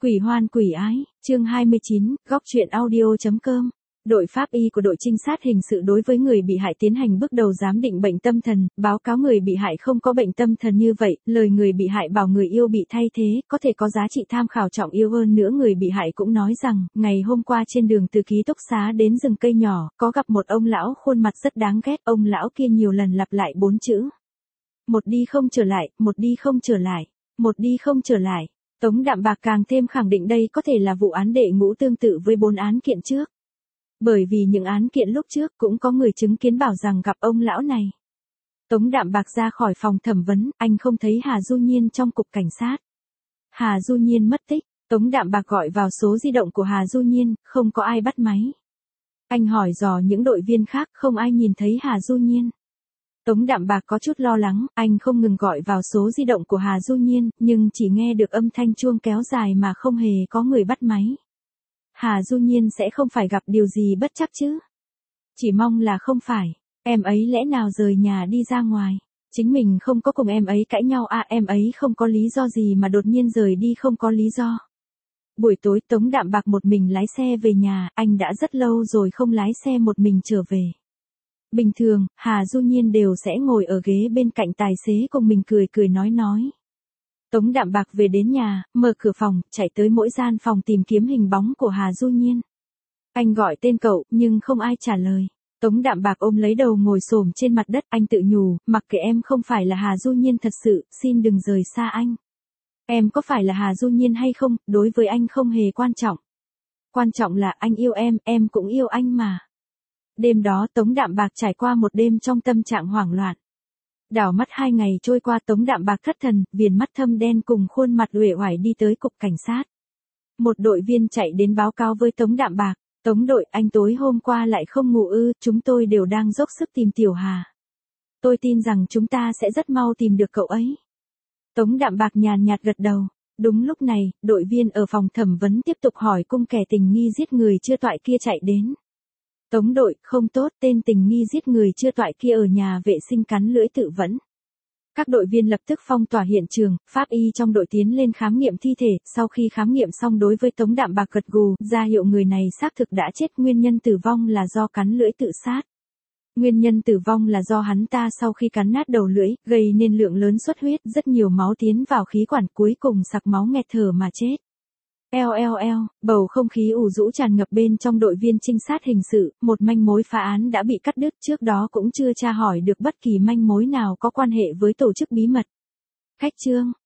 Quỷ hoan quỷ ái, chương 29, góc truyện audio.com. Đội pháp y của đội trinh sát hình sự đối với người bị hại tiến hành bước đầu giám định bệnh tâm thần, báo cáo người bị hại không có bệnh tâm thần như vậy, lời người bị hại bảo người yêu bị thay thế, có thể có giá trị tham khảo trọng yêu hơn nữa. Người bị hại cũng nói rằng, ngày hôm qua trên đường từ ký túc xá đến rừng cây nhỏ, có gặp một ông lão khuôn mặt rất đáng ghét, ông lão kia nhiều lần lặp lại 4 chữ. Một đi không trở lại, một đi không trở lại, một đi không trở lại. Tống Đạm Bạc càng thêm khẳng định đây có thể là vụ án đệ ngũ tương tự với 4 án kiện trước. Bởi vì những án kiện lúc trước cũng có người chứng kiến bảo rằng gặp ông lão này. Tống Đạm Bạc ra khỏi phòng thẩm vấn, anh không thấy Hà Du Nhiên trong cục cảnh sát. Hà Du Nhiên mất tích, Tống Đạm Bạc gọi vào số di động của Hà Du Nhiên, không có ai bắt máy. Anh hỏi dò những đội viên khác, không ai nhìn thấy Hà Du Nhiên. Tống Đạm Bạc có chút lo lắng, anh không ngừng gọi vào số di động của Hà Du Nhiên, nhưng chỉ nghe được âm thanh chuông kéo dài mà không hề có người bắt máy. Hà Du Nhiên sẽ không phải gặp điều gì bất trắc chứ? Chỉ mong là không phải, em ấy lẽ nào rời nhà đi ra ngoài? Chính mình không có cùng em ấy cãi nhau à, em ấy không có lý do gì mà đột nhiên rời đi không có lý do. Buổi tối Tống Đạm Bạc một mình lái xe về nhà, anh đã rất lâu rồi không lái xe một mình trở về. Bình thường, Hà Du Nhiên đều sẽ ngồi ở ghế bên cạnh tài xế cùng mình cười cười nói. Tống Đạm Bạc về đến nhà, mở cửa phòng, chạy tới mỗi gian phòng tìm kiếm hình bóng của Hà Du Nhiên. Anh gọi tên cậu, nhưng không ai trả lời. Tống Đạm Bạc ôm lấy đầu ngồi xổm trên mặt đất, anh tự nhủ, mặc kệ em không phải là Hà Du Nhiên thật sự, xin đừng rời xa anh. Em có phải là Hà Du Nhiên hay không, đối với anh không hề quan trọng. Quan trọng là anh yêu em cũng yêu anh mà. Đêm đó Tống Đạm Bạc trải qua một đêm trong tâm trạng hoảng loạn. Đảo mắt 2 ngày trôi qua, Tống Đạm Bạc thất thần, viền mắt thâm đen cùng khuôn mặt uể oải đi tới cục cảnh sát. Một đội viên chạy đến báo cáo với Tống Đạm Bạc, Tống đội, anh tối hôm qua lại không ngủ ư? Chúng tôi đều đang dốc sức tìm Tiểu Hà. Tôi tin rằng chúng ta sẽ rất mau tìm được cậu ấy. Tống Đạm Bạc nhàn nhạt gật đầu. Đúng lúc này, đội viên ở phòng thẩm vấn tiếp tục hỏi cung kẻ tình nghi giết người chưa toại kia chạy đến. Tống đội, không tốt, tên tình nghi giết người chưa toại kia ở nhà vệ sinh cắn lưỡi tự vẫn. Các đội viên lập tức phong tỏa hiện trường, pháp y trong đội tiến lên khám nghiệm thi thể, sau khi khám nghiệm xong đối với Tống Đạm Bạc gật gù, ra hiệu người này xác thực đã chết, nguyên nhân tử vong là do cắn lưỡi tự sát. Nguyên nhân tử vong là do hắn ta sau khi cắn nát đầu lưỡi, gây nên lượng lớn xuất huyết, rất nhiều máu tiến vào khí quản, cuối cùng sặc máu nghẹt thở mà chết. Bầu không khí ủ rũ tràn ngập bên trong đội viên trinh sát hình sự, một manh mối phá án đã bị cắt đứt, trước đó cũng chưa tra hỏi được bất kỳ manh mối nào có quan hệ với tổ chức bí mật. Khách trương,